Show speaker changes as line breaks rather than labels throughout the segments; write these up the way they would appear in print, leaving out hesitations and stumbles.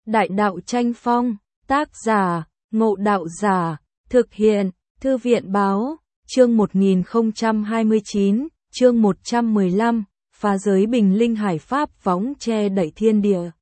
Đại đạo tranh phong, tác giả, Ngộ Đạo Giả, thực hiện, Thư viện Báo, chương 1029, chương 115, phá giới bình linh hải pháp võng che đậy thiên địa.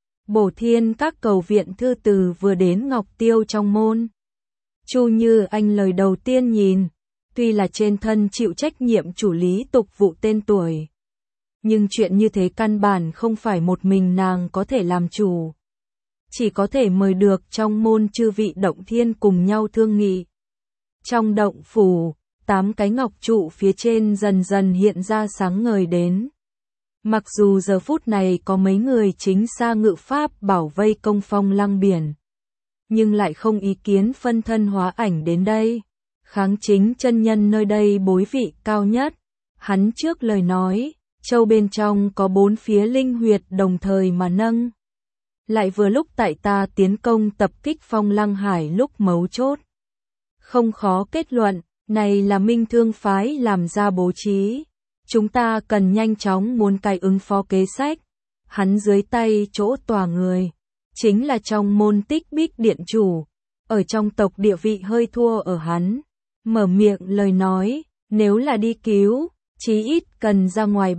Bổ thiên các cầu viện thư từ vừa đến Ngọc Tiêu trong môn. Chu Như Anh lời đầu tiên nhìn, tuy là trên thân chịu trách nhiệm chủ lý tục vụ tên tuổi. Nhưng chuyện như thế căn bản không phải một mình nàng có thể làm chủ. Chỉ có thể mời được trong môn chư vị động thiên cùng nhau thương nghị. Trong động phủ, 8 cái ngọc trụ phía trên dần dần hiện ra sáng ngời đến. Mặc dù giờ phút này có mấy người chính xa ngự pháp bảo vây công phong lăng biển, nhưng lại không ý kiến phân thân hóa ảnh đến đây. Kháng Chính chân nhân nơi đây bối vị cao nhất. Hắn trước lời nói, châu bên trong có 4 phía linh huyệt đồng thời mà nâng. Lại vừa lúc tại ta tiến công tập kích phong lăng hải lúc mấu chốt. Không khó kết luận, này là Minh Thương phái làm ra bố trí. Chúng ta cần nhanh chóng muốn cái ứng phó kế sách. Hắn dưới tay chỗ tòa người, chính là trong môn Tích Bích điện chủ. Ở trong tộc địa vị hơi thua ở hắn. Mở miệng lời nói, nếu là đi cứu, chí ít cần ra ngoài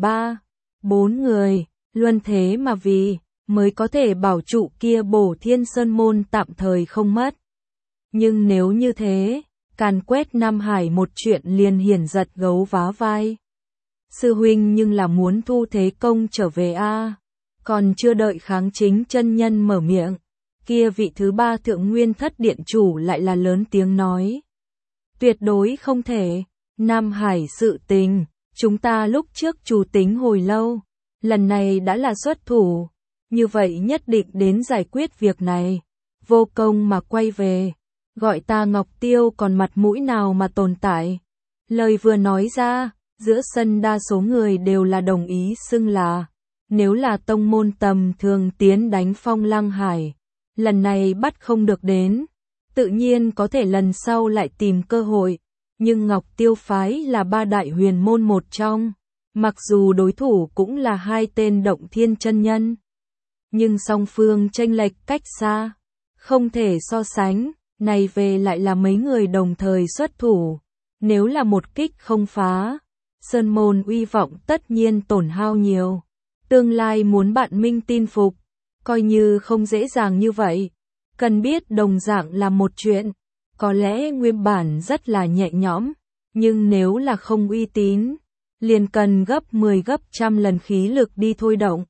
3-4 người, luân thế mà vì, mới có thể bảo trụ kia Bổ Thiên Sơn môn tạm thời không mất. Nhưng nếu như thế, càn quét Nam Hải một chuyện liền hiển giật gấu vá vai. Sư huynh nhưng là muốn thu thế công trở về a. Còn chưa đợi Kháng Chính chân nhân mở miệng, kia vị thứ 3 thượng nguyên thất điện chủ lại là lớn tiếng nói. Tuyệt đối không thể, Nam Hải sự tình, chúng ta lúc trước chủ tính hồi lâu, lần này đã là xuất thủ, như vậy nhất định đến giải quyết việc này, vô công mà quay về, gọi ta Ngọc Tiêu còn mặt mũi nào mà tồn tại. Lời vừa nói ra, giữa sân đa số người đều là đồng ý xưng là, nếu là tông môn tầm thường tiến đánh phong lăng hải, lần này bắt không được đến. Tự nhiên có thể lần sau lại tìm cơ hội, nhưng Ngọc Tiêu phái là 3 đại huyền môn một trong, mặc dù đối thủ cũng là 2 tên động thiên chân nhân, nhưng song phương chênh lệch cách xa, không thể so sánh, này về lại là mấy người đồng thời xuất thủ, nếu là một kích không phá, sơn môn uy vọng tất nhiên tổn hao nhiều, tương lai muốn bạn minh tin phục, coi như không dễ dàng như vậy. Cần biết đồng dạng là một chuyện, có lẽ nguyên bản rất là nhẹ nhõm, nhưng nếu là không uy tín, liền cần gấp 10 gấp trăm lần khí lực đi thôi động.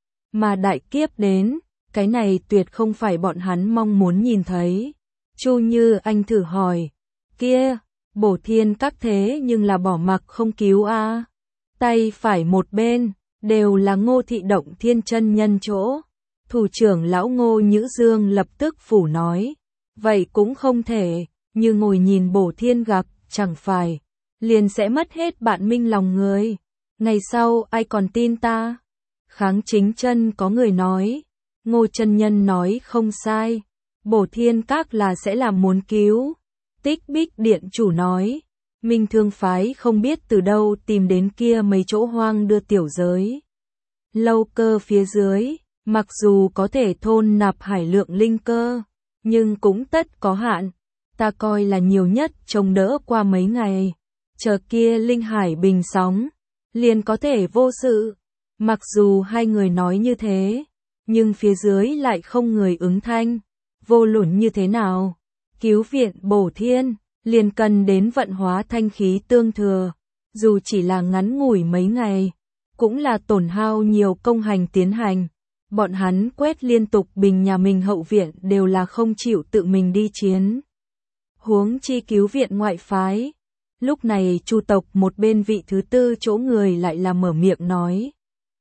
Mà đại kiếp đến, cái này tuyệt không phải bọn hắn mong muốn nhìn thấy. Chu Như Anh thử hỏi, kia, Bổ Thiên các thế nhưng là bỏ mặc không cứu a. Tay phải một bên, đều là Ngô Thị động thiên chân nhân chỗ. Thủ trưởng lão Ngô Nhữ Dương lập tức phủ nói, vậy cũng không thể, như ngồi nhìn Bổ Thiên gặp, chẳng phải, liền sẽ mất hết bạn minh lòng người, ngày sau ai còn tin ta. Kháng Chính chân có người nói, Ngô chân nhân nói không sai, Bổ Thiên các là sẽ làm muốn cứu. Tích Bích điện chủ nói, Minh Thương phái không biết từ đâu tìm đến kia mấy chỗ hoang đưa tiểu giới. Lâu cơ phía dưới. Mặc dù có thể thôn nạp hải lượng linh cơ, nhưng cũng tất có hạn. Ta coi là nhiều nhất chống đỡ qua mấy ngày. Chờ kia linh hải bình sóng, liền có thể vô sự. Mặc dù hai người nói như thế, nhưng phía dưới lại không người ứng thanh. Vô luận như thế nào, cứu viện Bổ Thiên, liền cần đến vận hóa thanh khí tương thừa. Dù chỉ là ngắn ngủi mấy ngày, cũng là tổn hao nhiều công hành tiến hành. Bọn hắn quét liên tục bình nhà mình hậu viện đều là không chịu tự mình đi chiến. Huống chi cứu viện ngoại phái. Lúc này Chu tộc một bên vị thứ 4 chỗ người lại là mở miệng nói.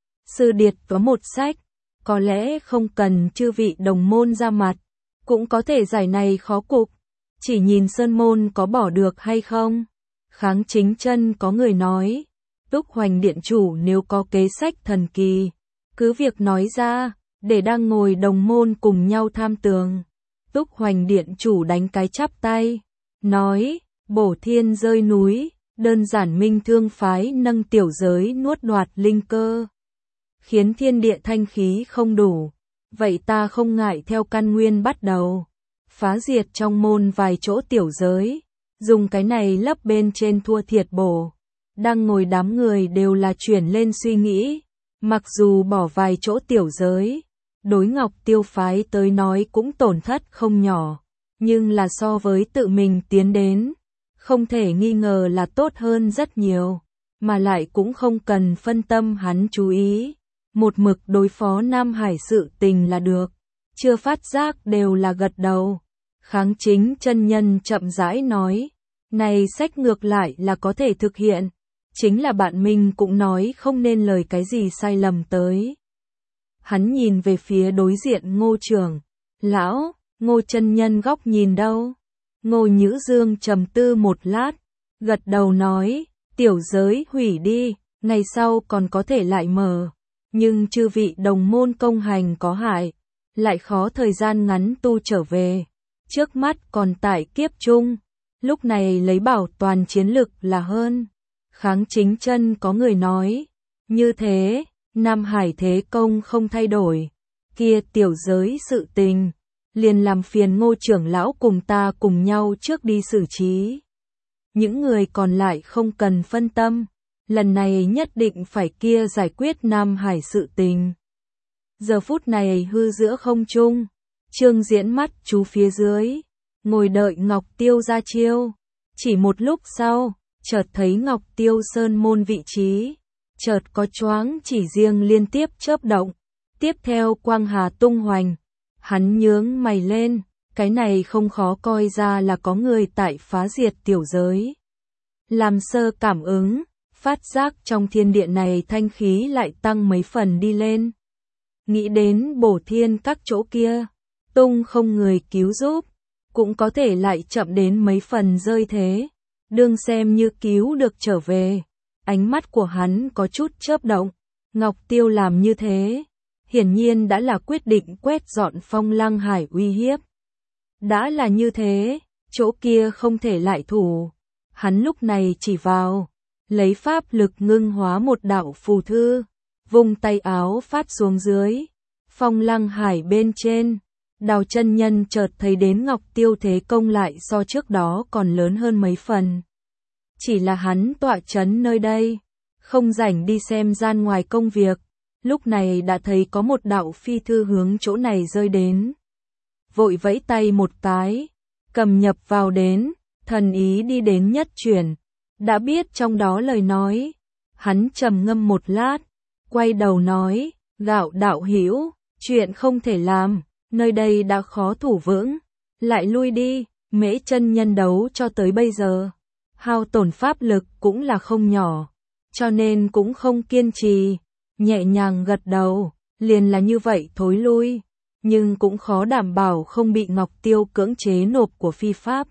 Sư điệt có một sách, có lẽ không cần chư vị đồng môn ra mặt, cũng có thể giải này khó cục. Chỉ nhìn sơn môn có bỏ được hay không. Kháng Chính chân có người nói, Túc Hoành điện chủ nếu có kế sách thần kỳ, cứ việc nói ra, để đang ngồi đồng môn cùng nhau tham tường. Túc Hoành điện chủ đánh cái chắp tay, nói, Bổ Thiên rơi núi, đơn giản Minh Thương phái nâng tiểu giới nuốt đoạt linh cơ, khiến thiên địa thanh khí không đủ, vậy ta không ngại theo căn nguyên bắt đầu, phá diệt trong môn vài chỗ tiểu giới, dùng cái này lấp bên trên thua thiệt bổ. Đang ngồi đám người đều là chuyển lên suy nghĩ, mặc dù bỏ vài chỗ tiểu giới, đối Ngọc Tiêu phái tới nói cũng tổn thất không nhỏ, nhưng là so với tự mình tiến đến, không thể nghi ngờ là tốt hơn rất nhiều, mà lại cũng không cần phân tâm hắn chú ý, một mực đối phó Nam Hải sự tình là được, chưa phát giác đều là gật đầu. Kháng Chính chân nhân chậm rãi nói, này sách ngược lại là có thể thực hiện, chính là bạn mình cũng nói không nên lời cái gì sai lầm tới. Hắn nhìn về phía đối diện Ngô trưởng, lão, Ngô chân nhân góc nhìn đâu? Ngô Nhữ Dương trầm tư một lát, gật đầu nói, tiểu giới hủy đi, ngày sau còn có thể lại mở, nhưng chư vị đồng môn công hành có hại, lại khó thời gian ngắn tu trở về, trước mắt còn tại kiếp chung, lúc này lấy bảo toàn chiến lực là hơn. Kháng Chính chân có người nói, như thế, Nam Hải thế công không thay đổi, kia tiểu giới sự tình, liền làm phiền Ngô trưởng lão cùng ta cùng nhau trước đi xử trí. Những người còn lại không cần phân tâm, lần này nhất định phải kia giải quyết Nam Hải sự tình. Giờ phút này hư giữa không trung, Trương Diễn mắt chú phía dưới, ngồi đợi Ngọc Tiêu ra chiêu, chỉ một lúc sau, chợt thấy Ngọc Tiêu sơn môn vị trí, chợt có choáng chỉ riêng liên tiếp chớp động, tiếp theo quang hà tung hoành, hắn nhướng mày lên, cái này không khó coi ra là có người tại phá diệt tiểu giới. Làm sơ cảm ứng, phát giác trong thiên địa này thanh khí lại tăng mấy phần đi lên. Nghĩ đến bổ thiên các chỗ kia, tung không người cứu giúp, cũng có thể lại chậm đến mấy phần rơi thế. Đương xem như cứu được trở về, ánh mắt của hắn có chút chớp động, Ngọc Tiêu làm như thế, hiển nhiên đã là quyết định quét dọn Phong Lăng Hải uy hiếp. Đã là như thế, chỗ kia không thể lại thủ, hắn lúc này chỉ vào, lấy pháp lực ngưng hóa một đạo phù thư, vung tay áo phát xuống dưới, Phong Lăng Hải bên trên. Đào chân nhân chợt thấy đến Ngọc Tiêu thế công lại so trước đó còn lớn hơn mấy phần. Chỉ là hắn tọa chấn nơi đây, không rảnh đi xem gian ngoài công việc, lúc này đã thấy có một đạo phi thư hướng chỗ này rơi đến. Vội vẫy tay một cái, cầm nhập vào đến, thần ý đi đến nhất chuyển, đã biết trong đó lời nói. Hắn trầm ngâm một lát, quay đầu nói, Gạo đạo hữu, chuyện không thể làm. Nơi đây đã khó thủ vững, lại lui đi, Mễ chân nhân đấu cho tới bây giờ, hao tổn pháp lực cũng là không nhỏ, cho nên cũng không kiên trì, nhẹ nhàng gật đầu, liền là như vậy thối lui, nhưng cũng khó đảm bảo không bị Ngọc Tiêu cưỡng chế nộp của phi pháp.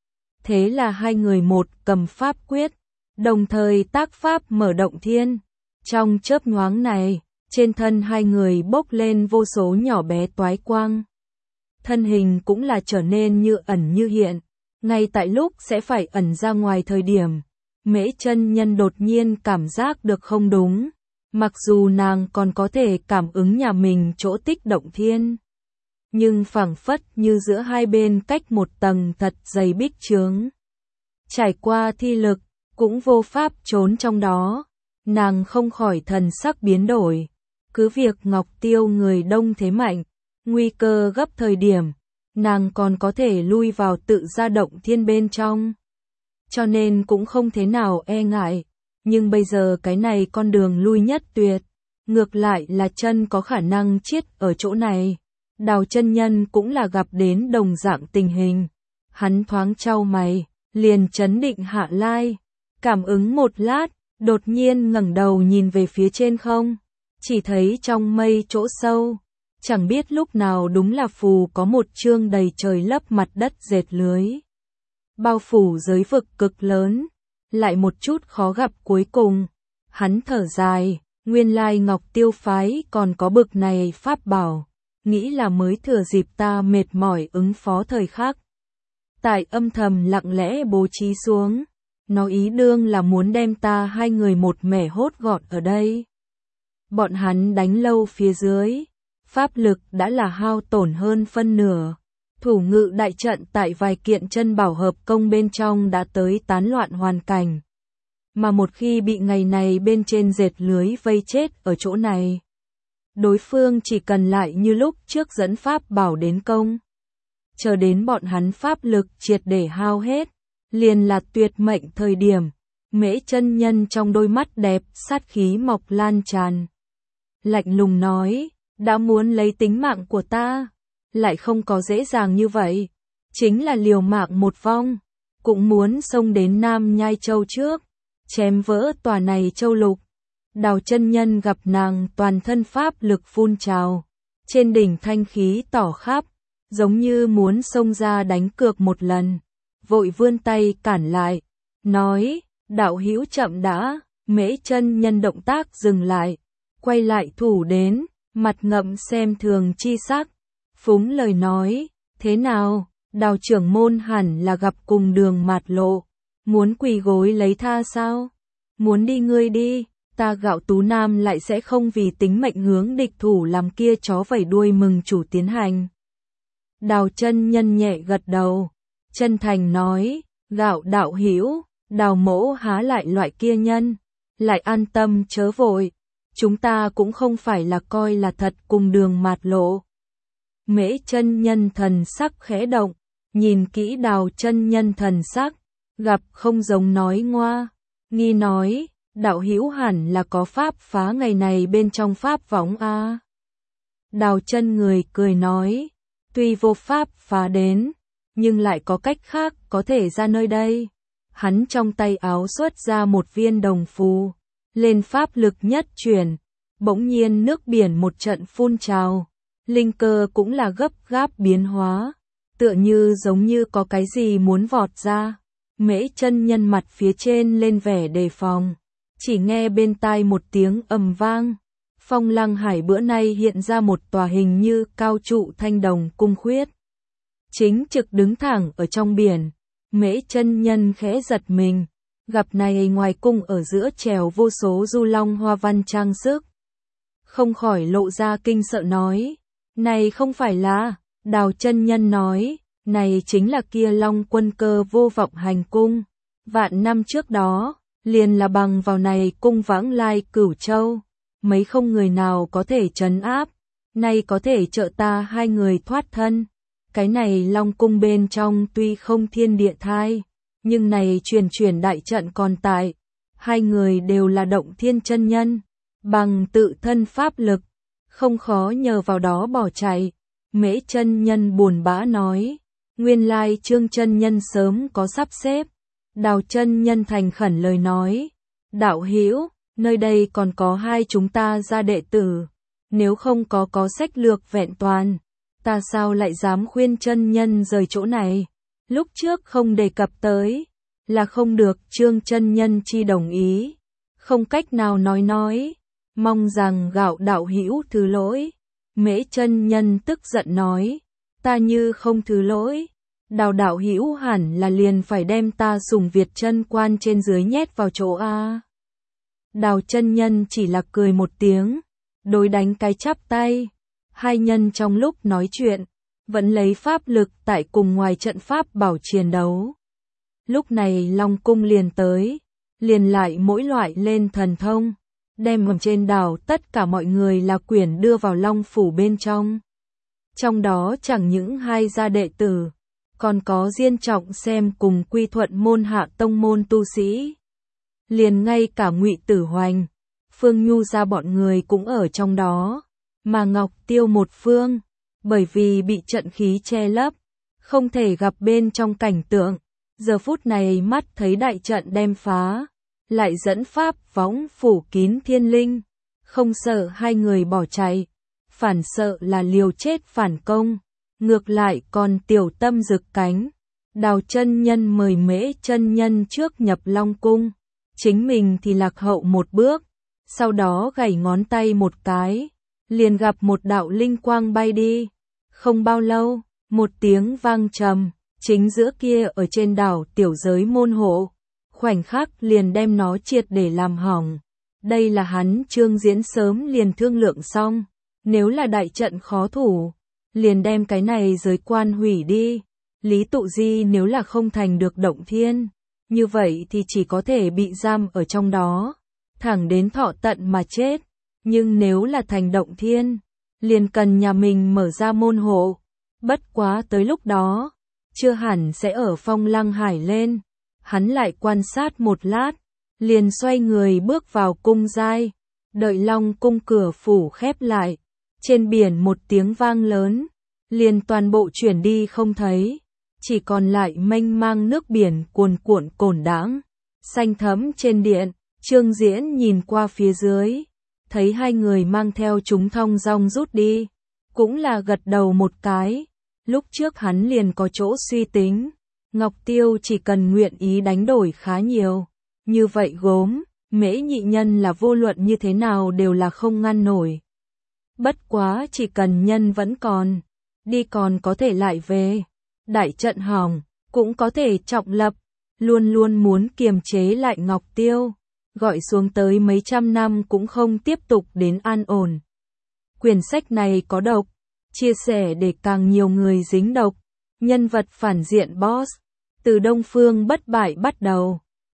Thế là hai người một cầm pháp quyết, đồng thời tác pháp mở động thiên, trong chớp nhoáng này. Trên thân hai người bốc lên vô số nhỏ bé toái quang. Thân hình cũng là trở nên như ẩn như hiện. Ngay tại lúc sẽ phải ẩn ra ngoài thời điểm, Mễ chân nhân đột nhiên cảm giác được không đúng. Mặc dù nàng còn có thể cảm ứng nhà mình chỗ tích động thiên. Nhưng phảng phất như giữa hai bên cách một tầng thật dày bích chướng. Trải qua thi lực, cũng vô pháp trốn trong đó. Nàng không khỏi thần sắc biến đổi. Cứ việc Ngọc Tiêu người đông thế mạnh, nguy cơ gấp thời điểm, nàng còn có thể lui vào tự gia động thiên bên trong. Cho nên cũng không thế nào e ngại, nhưng bây giờ cái này con đường lui nhất tuyệt, ngược lại là chân có khả năng chết ở chỗ này. Đào chân nhân cũng là gặp đến đồng dạng tình hình, hắn thoáng chau mày, liền chấn định hạ lai, cảm ứng một lát, đột nhiên ngẩng đầu nhìn về phía trên không. Chỉ thấy trong mây chỗ sâu, chẳng biết lúc nào đúng là phù có một chương đầy trời lấp mặt đất dệt lưới. Bao phủ giới vực cực lớn, lại một chút khó gặp cuối cùng. Hắn thở dài, nguyên lai Ngọc Tiêu phái còn có bực này pháp bảo, nghĩ là mới thừa dịp ta mệt mỏi ứng phó thời khắc. Tại âm thầm lặng lẽ bố trí xuống, nó ý đương là muốn đem ta hai người một mẻ hốt gọn ở đây. Bọn hắn đánh lâu phía dưới, pháp lực đã là hao tổn hơn phân nửa. Thủ ngự đại trận tại vài kiện chân bảo hợp công bên trong đã tới tán loạn hoàn cảnh. Mà một khi bị ngày này bên trên dệt lưới vây chết ở chỗ này, đối phương chỉ cần lại như lúc trước dẫn pháp bảo đến công. Chờ đến bọn hắn pháp lực triệt để hao hết, liền là tuyệt mệnh thời điểm. Mễ chân nhân trong đôi mắt đẹp sát khí mọc lan tràn. Lạnh lùng nói, đã muốn lấy tính mạng của ta, lại không có dễ dàng như vậy. Chính là liều mạng một vong, cũng muốn xông đến Nam Nhai Châu trước, chém vỡ tòa này châu lục. Đào chân nhân gặp nàng toàn thân pháp lực phun trào, trên đỉnh thanh khí tỏ khắp, giống như muốn xông ra đánh cược một lần. Vội vươn tay cản lại, nói, đạo hữu chậm đã. Mễ chân nhân động tác dừng lại, quay lại thủ đến, mặt ngậm xem thường chi sắc. Phúng lời nói, thế nào, Đào trưởng môn hẳn là gặp cùng đường mạt lộ, muốn quỳ gối lấy tha sao? Muốn đi ngươi đi, ta Gạo Tú Nam lại sẽ không vì tính mệnh hướng địch thủ làm kia chó vẩy đuôi mừng chủ tiến hành. Đào chân nhân nhẹ gật đầu, chân thành nói, Gạo đạo hữu, Đào mỗ há lại loại kia nhân, lại an tâm chớ vội, chúng ta cũng không phải là coi là thật cùng đường mạt lộ. Mễ chân nhân thần sắc khẽ động, nhìn kỹ Đào chân nhân thần sắc, gặp không giống nói ngoa, nghi nói, đạo hữu hẳn là có pháp phá ngày này bên trong pháp võng a. Đào chân người cười nói, tuy vô pháp phá đến, nhưng lại có cách khác có thể ra nơi đây. Hắn trong tay áo xuất ra một viên đồng phù, lên pháp lực nhất chuyển, bỗng nhiên nước biển một trận phun trào, linh cơ cũng là gấp gáp biến hóa, tựa như giống như có cái gì muốn vọt ra. Mễ chân nhân mặt phía trên lên vẻ đề phòng, chỉ nghe bên tai một tiếng ầm vang, Phong Lăng Hải bữa nay hiện ra một tòa hình như cao trụ thanh đồng cung khuyết, chính trực đứng thẳng ở trong biển. Mễ chân nhân khẽ giật mình, gặp này ngoài cung ở giữa trèo vô số du long hoa văn trang sức, không khỏi lộ ra kinh sợ nói, này không phải là. Đào chân nhân nói, này chính là kia Long Quân Cơ vô vọng hành cung, vạn năm trước đó, liền là bằng vào này cung vãng lai Cửu Châu, mấy không người nào có thể trấn áp, nay có thể trợ ta hai người thoát thân. Cái này Long cung bên trong tuy không thiên địa thai, nhưng này truyền đại trận còn tại, hai người đều là động thiên chân nhân, bằng tự thân pháp lực, không khó nhờ vào đó bỏ chạy. Mễ chân nhân buồn bã nói, nguyên lai Trương chân nhân sớm có sắp xếp. Đào chân nhân thành khẩn lời nói, đạo hữu, nơi đây còn có hai chúng ta gia đệ tử, nếu không có sách lược vẹn toàn, ta sao lại dám khuyên chân nhân rời chỗ này. Lúc trước không đề cập tới, là không được Trương chân nhân chi đồng ý, không cách nào nói, mong rằng Gạo đạo hữu thứ lỗi. Mễ chân nhân tức giận nói, ta như không thứ lỗi, Đào đạo hữu hẳn là liền phải đem ta sủng Việt chân quan trên dưới nhét vào chỗ a. Đào chân nhân chỉ là cười một tiếng, đối đánh cái chắp tay. Hai nhân trong lúc nói chuyện, vẫn lấy pháp lực tại cùng ngoài trận pháp bảo chiến đấu. Lúc này Long cung liền tới, liền lại mỗi loại lên thần thông, đem ở trên đảo tất cả mọi người là quyển đưa vào Long phủ bên trong. Trong đó chẳng những hai gia đệ tử, còn có Diên Trọng xem cùng quy thuận môn hạ tông môn tu sĩ. Liền ngay cả Ngụy Tử Hoành, Phương Nhu ra bọn người cũng ở trong đó, mà Ngọc Tiêu một phương, bởi vì bị trận khí che lấp, không thể gặp bên trong cảnh tượng. Giờ phút này mắt thấy đại trận đem phá, lại dẫn pháp võng phủ kín thiên linh, không sợ hai người bỏ chạy, phản sợ là liều chết phản công, ngược lại còn tiểu tâm rực cánh. Đào chân nhân mời Mễ chân nhân trước nhập Long cung, chính mình thì lạc hậu một bước, sau đó gảy ngón tay một cái, liền gặp một đạo linh quang bay đi. Không bao lâu, một tiếng vang trầm, chính giữa kia ở trên đảo tiểu giới môn hộ, khoảnh khắc liền đem nó triệt để làm hỏng. Đây là hắn Trương Diễn sớm liền thương lượng xong, Nếu là đại trận khó thủ, liền đem cái này giới quan hủy đi. Lý Tụ Di nếu là không thành được động thiên, như vậy thì chỉ có thể bị giam ở trong đó, thẳng đến thọ tận mà chết. Nhưng nếu là thành động thiên, liền cần nhà mình mở ra môn hộ. Bất quá tới lúc đó, chưa hẳn sẽ ở Phong Lăng Hải lên. Hắn lại quan sát một lát, liền xoay người bước vào cung giai. Đợi Long cung cửa phủ khép lại, trên biển một tiếng vang lớn, liền toàn bộ chuyển đi không thấy. Chỉ còn lại mênh mang nước biển cuồn cuộn cồn đãng, xanh thẫm trên điện. Trương Diễn nhìn qua phía dưới, thấy hai người mang theo chúng thong dong rút đi, cũng là gật đầu một cái. Lúc trước hắn liền có chỗ suy tính, Ngọc Tiêu chỉ cần nguyện ý đánh đổi khá nhiều, như vậy Gốm, Mễ nhị nhân là vô luận như thế nào đều là không ngăn nổi. Bất quá chỉ cần nhân vẫn còn, đi còn có thể lại về. Đại trận hỏng, cũng có thể trọng lập, luôn luôn muốn kiềm chế lại Ngọc Tiêu, gọi xuống tới mấy trăm năm cũng không tiếp tục đến an ổn. Quyển sách này có độc, chia sẻ để càng nhiều người dính độc. Nhân vật phản diện boss, từ Đông Phương bất bại bắt đầu.